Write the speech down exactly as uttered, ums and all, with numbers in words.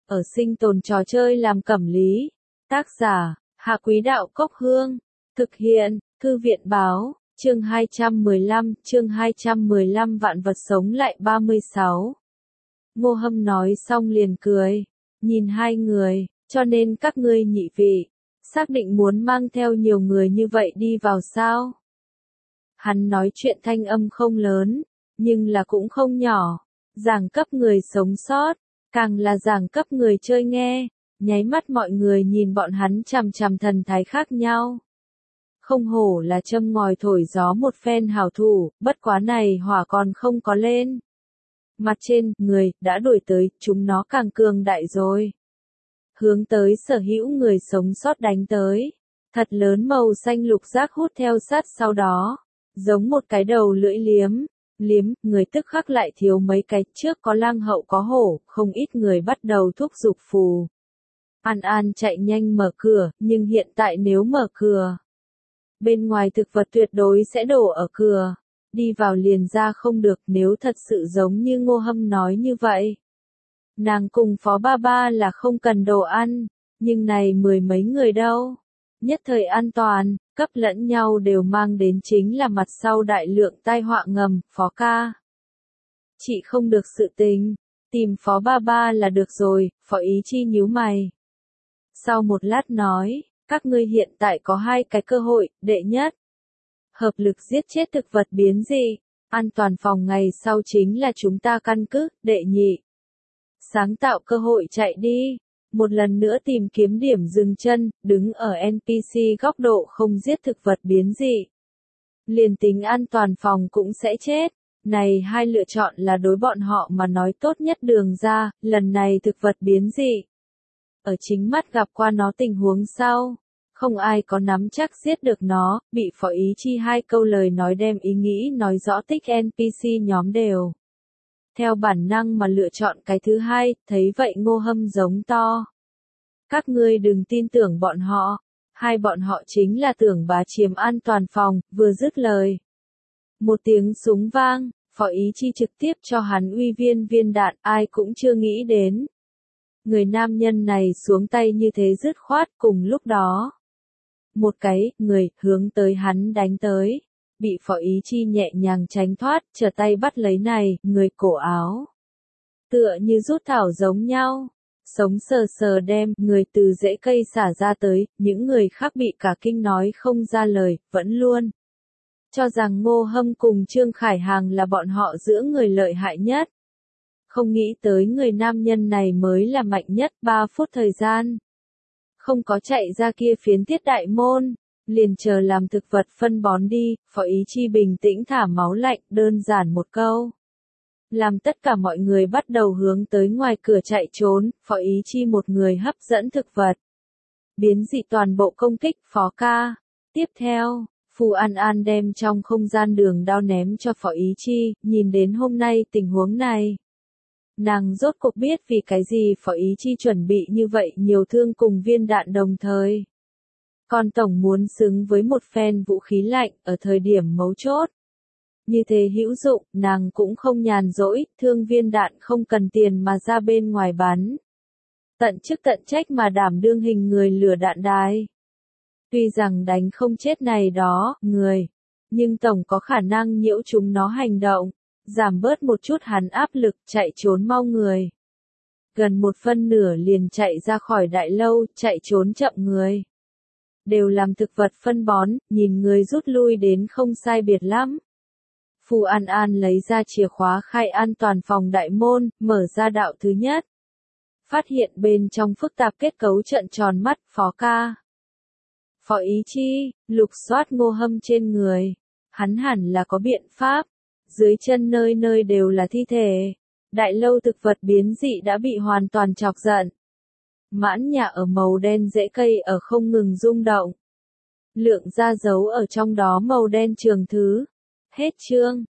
ở sinh tồn trò chơi làm cẩm lý. Tác giả, Hạ Quý Đạo Cốc Hương. Thực hiện, Thư viện Báo, chương hai trăm mười lăm, chương hai trăm mười lăm vạn vật sống lại ba mươi sáu. Ngô Hâm nói xong liền cười, nhìn hai người, cho nên các ngươi nhị vị, xác định muốn mang theo nhiều người như vậy đi vào sao? Hắn nói chuyện thanh âm không lớn, nhưng là cũng không nhỏ, giảng cấp người sống sót, càng là giảng cấp người chơi nghe, nháy mắt mọi người nhìn bọn hắn chằm chằm thần thái khác nhau. Không hổ là châm ngòi thổi gió một phen hảo thủ, bất quá này hỏa còn không có lên. Mặt trên, người, đã đuổi tới, chúng nó càng cường đại rồi. Hướng tới sở hữu người sống sót đánh tới. Thật lớn màu xanh lục rác hút theo sát sau đó. Giống một cái đầu lưỡi liếm. Liếm, người tức khắc lại thiếu mấy cái, trước có lang hậu có hổ, không ít người bắt đầu thúc giục phù. An An chạy nhanh mở cửa, nhưng hiện tại nếu mở cửa, bên ngoài thực vật tuyệt đối sẽ đổ ở cửa. Đi vào liền ra không được, nếu thật sự giống như Ngô Hâm nói như vậy. Nàng cùng Phó Ba Ba là không cần đồ ăn, nhưng này mười mấy người đâu. Nhất thời an toàn, cấp lẫn nhau đều mang đến chính là mặt sau đại lượng tai họa ngầm, Phó ca. Chị không được sự tình, tìm Phó Ba Ba là được rồi, Phó Ý Chi nhíu mày. Sau một lát nói, các ngươi hiện tại có hai cái cơ hội, đệ nhất. Hợp lực giết chết thực vật biến dị, an toàn phòng ngày sau chính là chúng ta căn cứ, đệ nhị. Sáng tạo cơ hội chạy đi, một lần nữa tìm kiếm điểm dừng chân, đứng ở en pê xê góc độ không giết thực vật biến dị. Liền tính an toàn phòng cũng sẽ chết, này hai lựa chọn là đối bọn họ mà nói tốt nhất đường ra, lần này thực vật biến dị. Ở chính mắt gặp qua nó tình huống sau. Không ai có nắm chắc giết được nó, bị Phó Ý Chi hai câu lời nói đem ý nghĩ nói rõ tích en pê xê nhóm đều. Theo bản năng mà lựa chọn cái thứ hai, thấy vậy Ngô Hâm giống to. Các ngươi đừng tin tưởng bọn họ, hai bọn họ chính là tưởng bá chiếm an toàn phòng, vừa dứt lời. Một tiếng súng vang, Phó Ý Chi trực tiếp cho hắn uy viên viên đạn, ai cũng chưa nghĩ đến. Người nam nhân này xuống tay như thế dứt khoát cùng lúc đó. Một cái, người, hướng tới hắn đánh tới. Bị Phó Ý Chi nhẹ nhàng tránh thoát, trở tay bắt lấy này, người cổ áo. Tựa như rút thảo giống nhau. Sống sờ sờ đem, người từ rễ cây xả ra tới, những người khác bị cả kinh nói không ra lời, vẫn luôn. Cho rằng Ngô Hâm cùng Trương Khải Hàng là bọn họ giữa người lợi hại nhất. Không nghĩ tới người nam nhân này mới là mạnh nhất, ba phút thời gian. Không có chạy ra kia phiến tiết đại môn, liền chờ làm thực vật phân bón đi, Phó Ý Chi bình tĩnh thả máu lạnh, đơn giản một câu. Làm tất cả mọi người bắt đầu hướng tới ngoài cửa chạy trốn, Phó Ý Chi một người hấp dẫn thực vật. Biến dị toàn bộ công kích, Phó ca. Tiếp theo, Phù An An đem trong không gian đường đao ném cho Phó Ý Chi, nhìn đến hôm nay tình huống này. Nàng rốt cuộc biết vì cái gì Phó Ý Chi chuẩn bị như vậy nhiều thương cùng viên đạn đồng thời. Còn tổng muốn xứng với một phen vũ khí lạnh ở thời điểm mấu chốt. Như thế hữu dụng, nàng cũng không nhàn rỗi, thương viên đạn không cần tiền mà ra bên ngoài bán. Tận chức tận trách mà đảm đương hình người lửa đạn đài. Tuy rằng đánh không chết này đó, người, nhưng tổng có khả năng nhiễu chúng nó hành động. Giảm bớt một chút hắn áp lực, chạy trốn mau người. Gần một phân nửa liền chạy ra khỏi đại lâu, chạy trốn chậm người. Đều làm thực vật phân bón, nhìn người rút lui đến không sai biệt lắm. Phù An An lấy ra chìa khóa khai an toàn phòng đại môn, mở ra đạo thứ nhất. Phát hiện bên trong phức tạp kết cấu trận tròn mắt, Phó ca. Phó Ý Chi, lục soát Ngô Hâm trên người. Hắn hẳn là có biện pháp. Dưới chân nơi nơi đều là thi thể. Đại lâu thực vật biến dị đã bị hoàn toàn chọc giận. Mãn nhà ở màu đen rễ cây ở không ngừng rung động. Lượng ra dấu ở trong đó màu đen trường thứ. Hết chương.